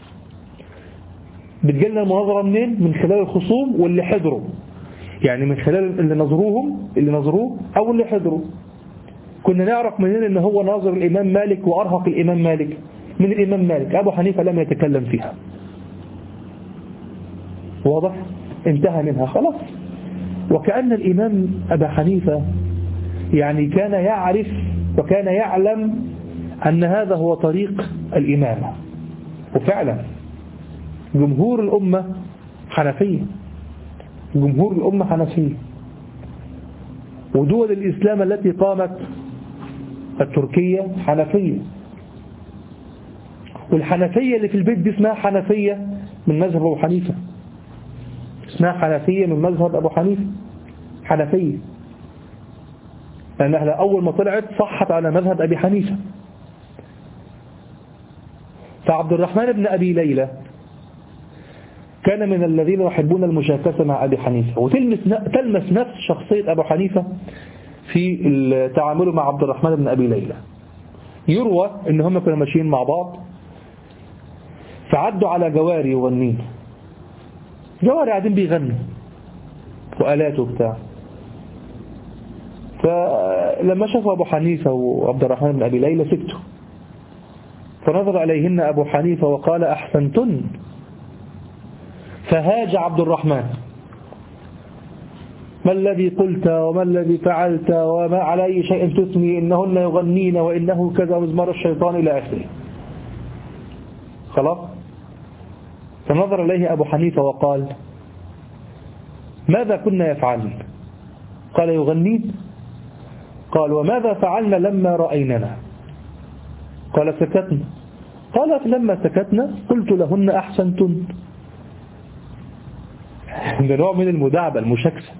بتجيلنا المناظرة منين؟ من خلال الخصوم واللي حضروا، يعني من خلال اللي نظروهم اللي نظروه أو اللي حضروا. كنا نعرف منين ان هو ناظر الإمام مالك وأرهق الإمام مالك؟ من الإمام مالك. أبو حنيفة لم يتكلم فيها، واضح؟ انتهى منها خلاص. وكأن الإمام أبا حنيفة يعني كان يعرف وكان يعلم أن هذا هو طريق الإمامة. وفعلا جمهور الأمة حنفية، جمهور الأمة حنفية. ودول الإسلام التي قامت، التركية حنفية، والحنفية اللي في البيت دي اسمها حنفية من مذهب أبو حنيفة، اسمها حنفية من مذهب أبو حنيفة، حنفية، لأنها أول ما طلعت صحت على مذهب أبي حنيفة. فعبد الرحمن بن أبي ليلى كان من الذين يحبون المشاكسة مع أبي حنيفة، وتلمس نفس شخصية أبو حنيفة في التعامل مع عبد الرحمن بن أبي ليلى. يروى إن هم كانوا ماشيين مع بعض فعدوا على جواري يغنين، جواري قاعدين بيغنوا وآلات وبتاع. فلما شافوا أبو حنيفة وعبد الرحمن بن أبي ليلى سكتوا، فنظر عليهن أبو حنيفة وقال أحسنتن. فهاج عبد الرحمن: ما الذي قلت وما الذي فعلت وما على أي شيء تثني، إنهن يغنين وإنه كذا مزمار الشيطان إلى آخره. خلاص. فنظر إليه أبو حنيفة وقال: ماذا كنا يفعلن؟ قال: يغنين. قال: وماذا فعلنا لما رأيننا؟ قال: سكتنا. قال: لما سكتنا قلت لهن أحسنتن. ده نوع من المداعبة المشاكسة.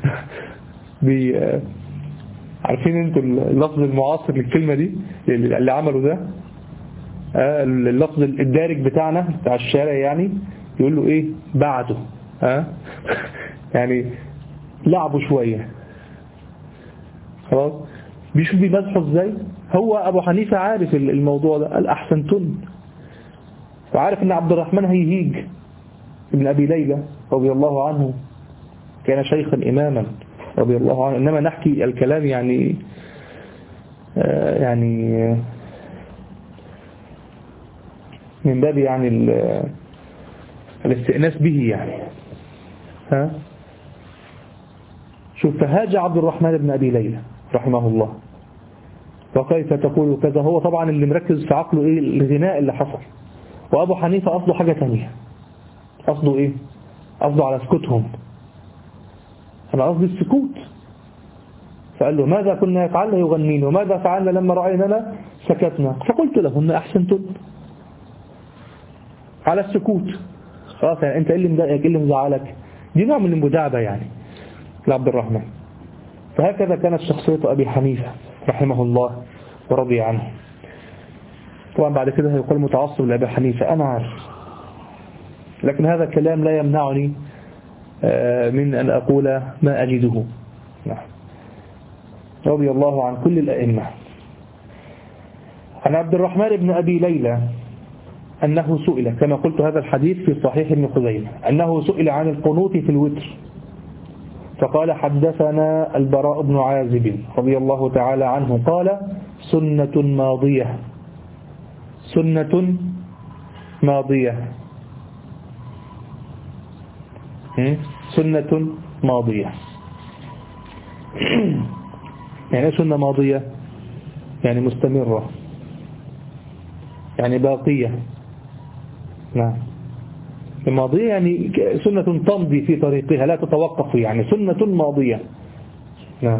عارفين انتوا اللفظ المعاصر للكلمة دي اللي عملوا ده، اللفظ الدارج بتاعنا بتاع الشارع، يعني يقول له ايه بعده، ها يعني لعبوا شوية. خلاص. بيشوف بيمزحوا ازاي. هو ابو حنيفة عارف الموضوع ده، قال احسنتن، وعارف ان عبد الرحمن هيهيج ابن ابي ليلى رضي الله عنه، كان شيخا اماما رضي الله عنه. انما نحكي الكلام يعني آه يعني من باب يعني الاستئناس به يعني. ها شوف، فهاج عبد الرحمن بن أبي ليلى رحمه الله: وكيف تقول كذا؟ هو طبعا اللي مركز في عقله ايه؟ الغناء اللي حصل. وابو حنيفة قصده حاجة تانية. قصده ايه؟ قصده على سكوتهم. انا قصدي السكوت. فقال له: ماذا كنا يفعلن؟ يغنين. وماذا فعلنا لما رأيننا؟ سكتنا. فقلت لهن أحسنتن. على السكوت. خلاص، يعني انت ايه اللي مضايقك؟ ايه اللي مزعلك؟ دي نوع من المداعبة يعني لعبد الرحمن. فهكذا كانت شخصية أبي حنيفة رحمه الله ورضي عنه. طبعا بعد كده هيقول متعصب لأبي حنيفة، أنا عارف، لكن هذا الكلام لا يمنعني من أن أقول ما أجده. رضي الله عن كل الأئمة. عن عبد الرحمن بن أبي ليلى أنه سئل، كما قلت هذا الحديث في صحيح ابن خزيمة، أنه سئل عن القنوت في الوتر فقال حدثنا البراء بن عازب رضي الله تعالى عنه قال سنة ماضية، سنة ماضية، سنة ماضية. يعني سنة ماضية يعني مستمرة، يعني باقية. نعم، الماضية يعني سنة تمضي في طريقها لا تتوقف، يعني سنة ماضية. نعم.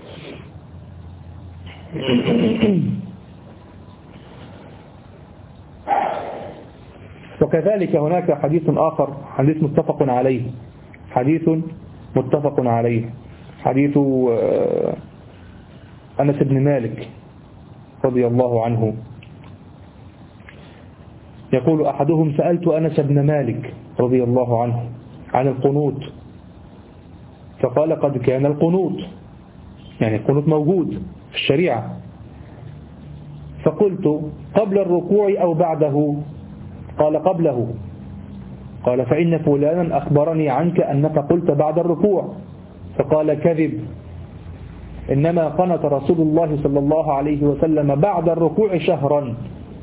وكذلك هناك حديث آخر، حديث متفق عليه، حديث متفق عليه، حديث أنس بن مالك رضي الله عنه، يقول أحدهم سألت أنس بن مالك رضي الله عنه عن القنوت فقال قد كان القنوت، يعني القنوت موجود في الشريعة، فقلت قبل الركوع أو بعده؟ قال قبله. قال فإن فلانا أخبرني عنك أنك قلت بعد الركوع، فقال كذب، إنما قنت رسول الله صلى الله عليه وسلم بعد الركوع شهرا،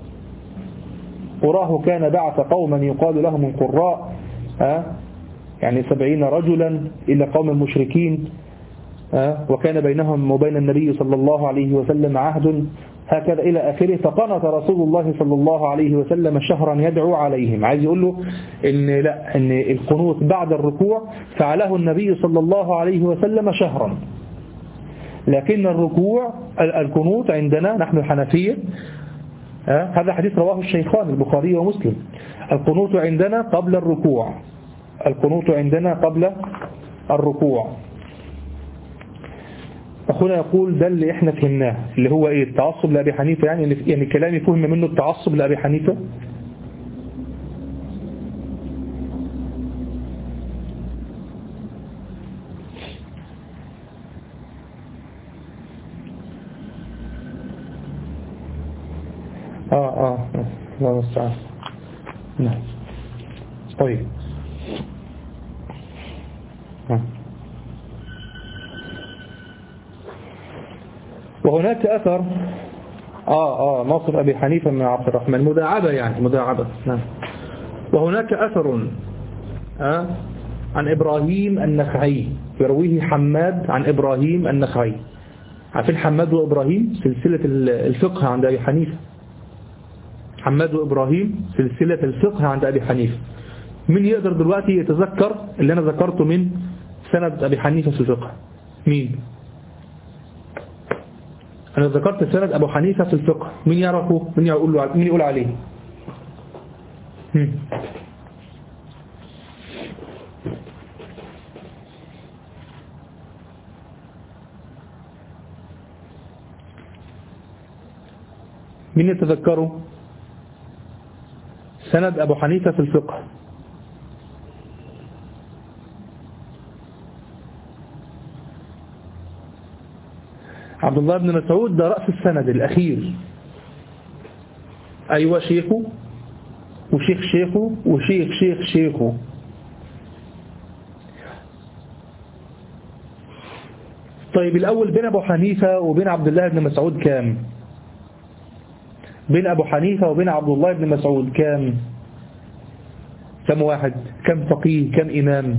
وراه كان بعث قوما يقال لهم القراء، يعني سبعين رجلا إلى قوم المشركين، وكان بينهم وبين النبي صلى الله عليه وسلم عهد، هكذا إلى آخره. فقنت رسول الله صلى الله عليه وسلم شهرا يدعو عليهم. عايز يقول له إن لا، إن القنوت بعد الركوع فعله النبي صلى الله عليه وسلم شهرا، لكن الركوع القنوت عندنا نحن الحنفية، هذا حديث رواه الشيخان البخاري ومسلم، القنوت عندنا قبل الركوع، القنوت عندنا قبل الركوع. أخونا يقول ده اللي احنا فهمناه، اللي هو ايه؟ التعصب لأبي حنيفة، يعني يعني كلامي فهم منه التعصب لأبي حنيفة. آه آه الله المستعان. نعم طيب. آه. وهناك أثر آه آه ناصر أبي حنيفة من عبد الرحمن، مداعبة يعني مداعبة. نعم. وهناك أثر آه عن إبراهيم النخعي يرويه حماد عن إبراهيم النخعي. عارفين حماد وإبراهيم سلسلة الفقه عند أبي حنيفة، حماد وإبراهيم سلسلة الفقه عند أبي حنيفة. مين يقدر دلوقتي يتذكر اللي أنا ذكرته من سند أبي حنيفة في الفقه؟ مين؟ أنا ذكرت سند أبو حنيفة في الفقه، مين يعرفه؟ مين يقول له؟ مين يقول عليه؟ هم. مين يتذكره؟ سند أبو حنيفة في الفقه. عبد الله بن مسعود ده رأس السند الأخير. أيوة شيخه وشيخ شيخه وشيخ شيخ شيخه. طيب الأول بين أبو حنيفة وبين عبد الله بن مسعود كام؟ بين أبو حنيفة وبين عبد الله بن مسعود كام؟ كم واحد؟ كم فقيه؟ كم إمام؟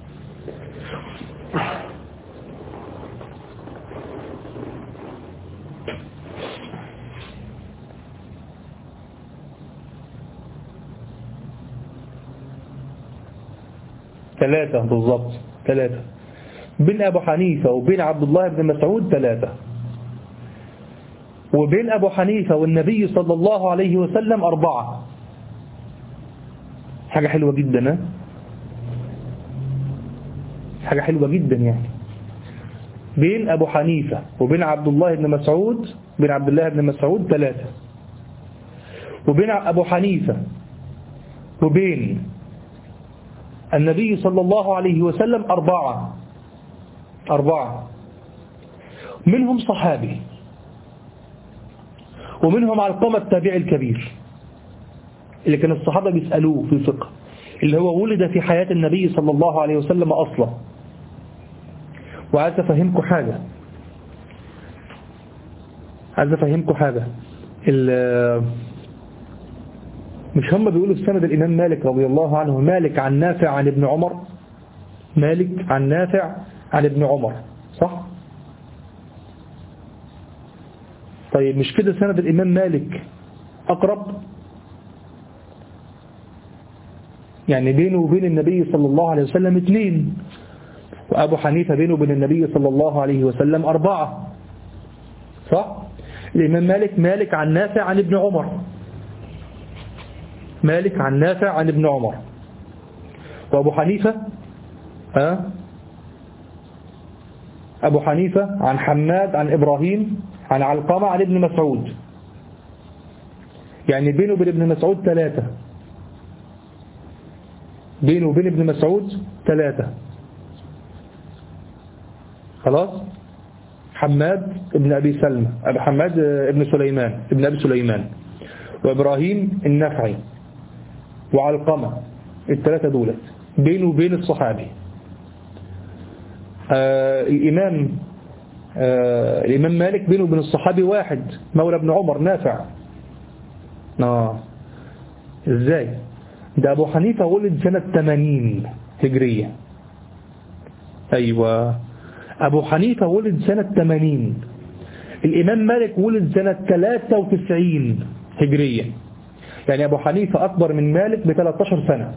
ثلاثة بالضبط، ثلاثة. بين أبو حنيفة وبين عبد الله بن مسعود ثلاثة، وبين أبو حنيفة والنبي صلى الله عليه وسلم أربعة. حاجة حلوة جدا، ها؟ حاجة حلوة جدا يعني. بين أبو حنيفة وبين عبد الله بن مسعود بين عبد الله بن مسعود ثلاثة، وبين أبو حنيفة وبين النبي صلى الله عليه وسلم أربعة أربعة منهم صحابي، ومنهم علقمة التابعي الكبير اللي كان الصحابة بيسألوه في الفقه، اللي هو ولد في حياة النبي صلى الله عليه وسلم أصلا. وعايز أفهمكم حاجة عايز أفهمكم حاجة مش هم بيقولوا في سند الإمام مالك رضي الله عنه مالك عن نافع عن ابن عمر، مالك عن نافع عن ابن عمر، صح؟ طيب مش كده سند الإمام مالك أقرب؟ يعني بينه وبين النبي صلى الله عليه وسلم اثنين، وأبو حنيفة بينه وبين النبي صلى الله عليه وسلم أربعة، صح؟ الإمام مالك مالك عن نافع عن ابن عمر، مالك عن نافع عن ابن عمر. وأبو حنيفة أه؟ أبو حنيفة عن حماد عن إبراهيم عن علقمة عن ابن مسعود، يعني بينه وبين ابن مسعود ثلاثة، بينه وبين ابن مسعود ثلاثة. خلاص. حماد ابن أبي سلمة أبو حماد ابن سليمان ابن أبي سليمان، وإبراهيم النخعي، وعلقمة، الثلاثة دولت بينه وبين الصحابي. آه الإمام آه الإمام مالك بينه وبين الصحابي واحد مولى ابن عمر نافع. آه إزاي؟ ده أبو حنيفة ولد سنة ثمانين هجرية. أيوة، أبو حنيفة ولد سنة ثمانين، الإمام مالك ولد سنة ثلاثة وتسعين هجرية، يعني أبو حنيفة أكبر من مالك ب ثلاثة عشر سنة.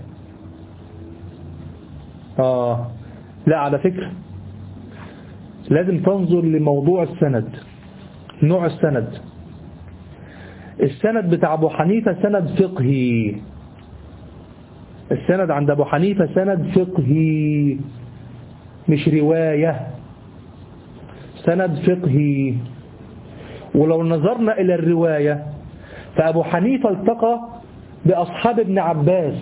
آه لا، على فكرة لازم تنظر لموضوع السند، نوع السند. السند بتاع أبو حنيفة سند فقهي، السند عند أبو حنيفة سند فقهي مش رواية، سند فقهي. ولو نظرنا إلى الرواية فأبو حنيفة التقى بأصحاب ابن عباس،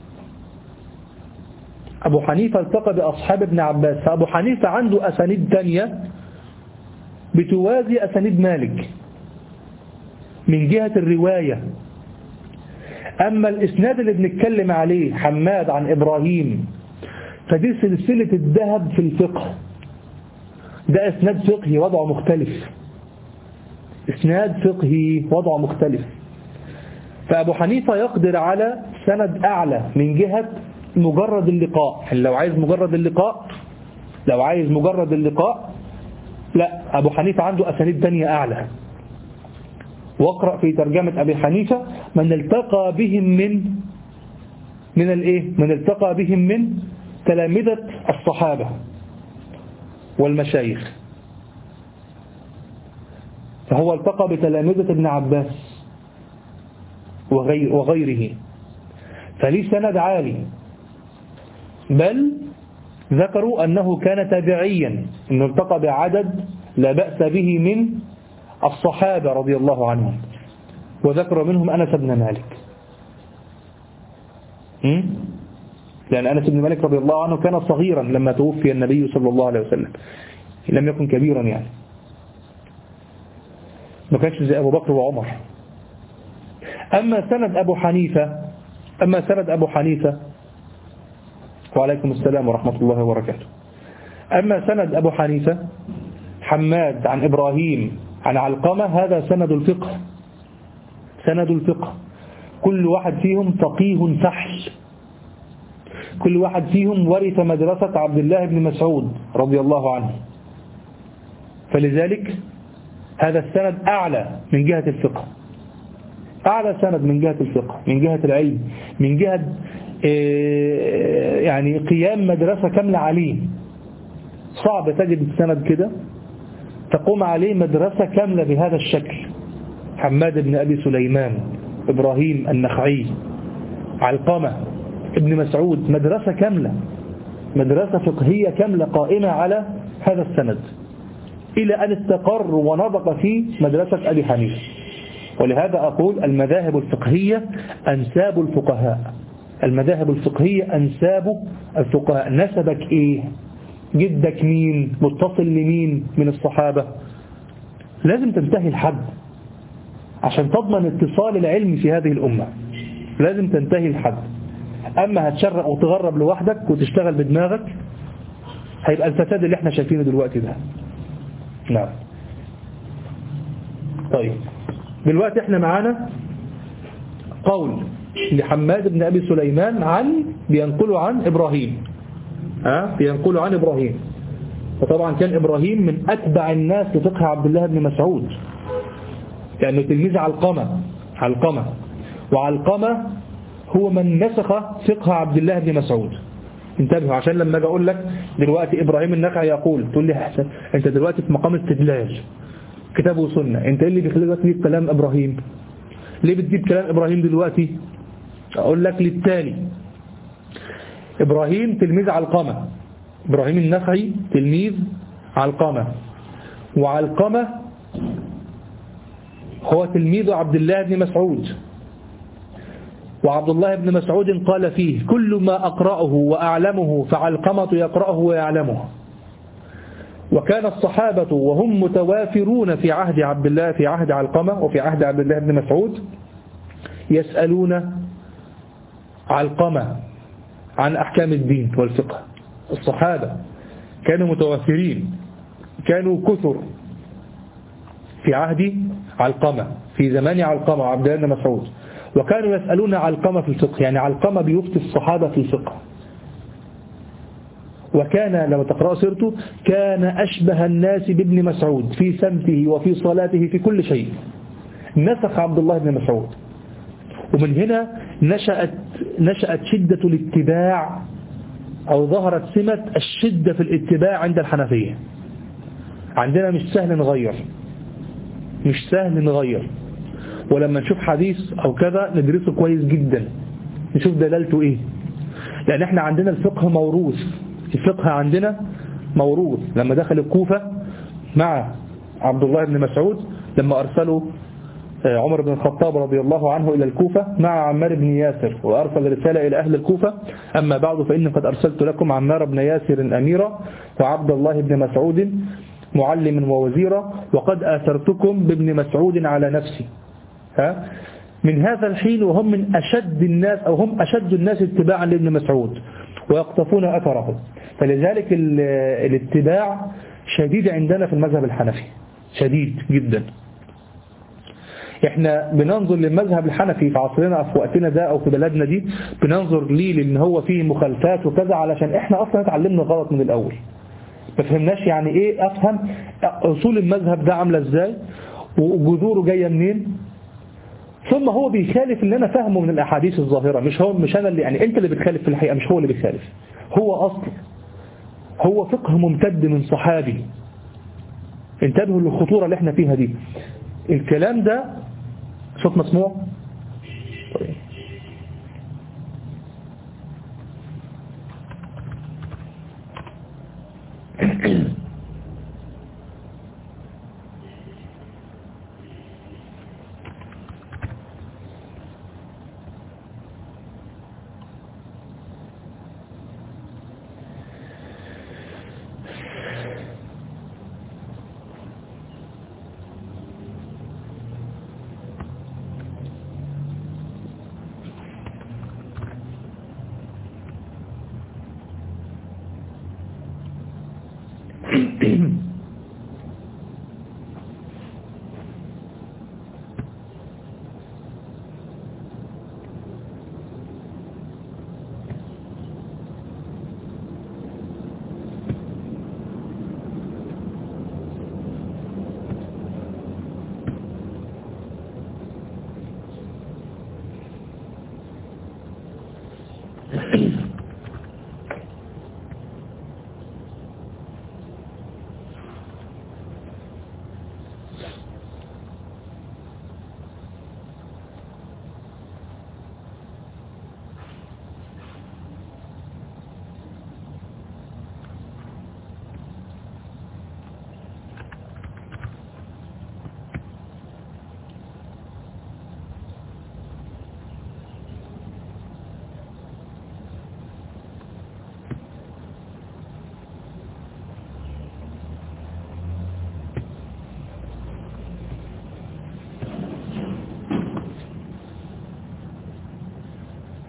أبو حنيفة التقى بأصحاب ابن عباس، فأبو حنيفة عنده أسانيد تانية بتوازي أسانيد مالك من جهة الرواية. أما الإسناد اللي بنتكلم عليه حماد عن إبراهيم فدي سلسلة الذهب في الفقه، ده إسناد فقهي وضعه مختلف، إسناد فقهي وضعه مختلف. فأبو حنيفة يقدر على سند أعلى من جهة مجرد اللقاء. لو عايز مجرد اللقاء لو عايز مجرد اللقاء لا، أبو حنيفة عنده أسانيد تانية أعلى. واقرأ في ترجمة أبي حنيفة من التقى بهم من من الإيه؟ من التقى بهم من تلامذة الصحابة والمشايخ، فهو التقى بتلامذة ابن عباس وغير وغيره، فليه سند عالي. بل ذكروا أنه كان تابعيا، أنه التقى بعدد لا بأس به من الصحابة رضي الله عنهم، وذكر منهم أنس بن مالك، لأن أنس بن مالك رضي الله عنه كان صغيرا لما توفي النبي صلى الله عليه وسلم، لم يكن كبيرا، يعني ما كانش زي أبو بكر وعمر. أما سند أبو حنيفة أما سند أبو حنيفة وعليكم السلام ورحمة الله وبركاته. أما سند أبو حنيفة حماد عن إبراهيم عن علقمة، هذا سند الفقه، سند الفقه. كل واحد فيهم فقيه فحل، كل واحد فيهم ورث مدرسة عبد الله بن مسعود رضي الله عنه، فلذلك هذا السند أعلى من جهة الفقه، أعلى سند من جهة الفقه، من جهة العلم، من جهة يعني قيام مدرسة كاملة عليه. صعب تجد السند كده تقوم عليه مدرسة كاملة بهذا الشكل. حماد بن أبي سليمان، إبراهيم النخعي، علقمة، ابن مسعود، مدرسة كاملة، مدرسة فقهية كاملة قائمة على هذا السند. إلى أن استقر ونضج في مدرسة أبي حنيفة. ولهذا أقول المذاهب الفقهية أنساب الفقهاء، المذاهب الفقهية أنساب الفقهاء. نسبك إيه؟ جدك مين؟ متصل لمين من الصحابة؟ لازم تنتهي الحد عشان تضمن اتصال العلم في هذه الأمة، لازم تنتهي الحد. أما هتشرق وتغرب لوحدك وتشتغل بدماغك هيبقى الفساد اللي احنا شايفينه دلوقتي ده. نعم. طيب دلوقتي احنا معانا قول لحماد بن أبي سليمان عن بينقلوا عن إبراهيم، ها بينقلوا عن إبراهيم. وطبعا كان إبراهيم من أتبع الناس لفقه عبد الله بن مسعود، لأنه تلميذ علقمة علقمة وعلقمة هو من نسخ فقه عبد الله بن مسعود. انتبهوا عشان لما اجي اقول لك دلوقتي إبراهيم النخعي يقول، تقول لي حسن انت دلوقتي في مقام استدلال كتاب وسنة، انت ايه اللي بيخليك تجيب كلام إبراهيم؟ ليه بتجيب كلام إبراهيم دلوقتي؟ اقول لك للتالي. إبراهيم تلميذ علقمة، إبراهيم النخعي تلميذ علقمة، وعلقمة هو تلميذ عبد الله بن مسعود، وعبد الله بن مسعود قال فيه كل ما أقرأه وأعلمه فعلقمة يقرأه ويعلمه. وكان الصحابة وهم متوافرون في عهد عبد الله في عهد علقمة وفي عهد عبد الله بن مسعود يسألون علقمة عن أحكام الدين والفقه. الصحابة كانوا متوافرين، كانوا كثر في عهد علقمة في زمان علقمة وعبد الله بن مسعود، وكانوا يسألون علقمة في الفقه، يعني علقمة بيفتي الصحابة في الفقه. وكان لما تقرأ سيرته كان أشبه الناس بابن مسعود في سمته وفي صلاته في كل شيء، نسخ عبد الله بن مسعود. ومن هنا نشأت نشأت شدة الاتباع، أو ظهرت سمة الشدة في الاتباع عند الحنفية. عندنا مش سهل نغير، مش سهل نغير، ولما نشوف حديث أو كذا ندرسه كويس جدا نشوف دلالته إيه، لأن احنا عندنا الفقه موروث، الفقه عندنا موروث. لما دخل الكوفة مع عبد الله بن مسعود، لما أرسلوا عمر بن الخطاب رضي الله عنه إلى الكوفة مع عمار بن ياسر، وأرسل رسالة إلى أهل الكوفة: أما بعد فإني قد أرسلت لكم عمار بن ياسر أميرا وعبد الله بن مسعود معلم ووزيرا، وقد آثرتكم بابن مسعود على نفسي. ها؟ من هذا الحين وهم من أشد الناس، أو هم أشد الناس اتباعا لابن مسعود ويقتفون أثره. فلذلك الاتباع شديد عندنا في المذهب الحنفي، شديد جدا. احنا بننظر للمذهب الحنفي في عصرنا في وقتنا ده او في بلدنا دي، بننظر ليه لان هو فيه مخالفات وكذا، علشان احنا اصلا اتعلمنا غلط من الاول، ما فهمناش يعني ايه افهم اصول المذهب ده عامله ازاي وجذوره جايه منين. ثم هو بيخالف اللي انا فاهمه من الاحاديث الظاهره، مش هو مش انا اللي يعني انت اللي بتخالف في الحقيقه، مش هو اللي بيخالف، هو اصل هو فقه ممتد من صحابي. انتبهوا للخطوره اللي احنا فيها دي. الكلام ده صوت مسموع؟ طيب.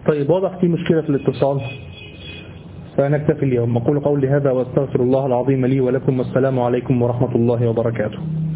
طيب واضح في مشكلة في الاتصال، فنكتفي اليوم. أقول قولي هذا واستغفر الله العظيم لي ولكم، والسلام عليكم ورحمة الله وبركاته.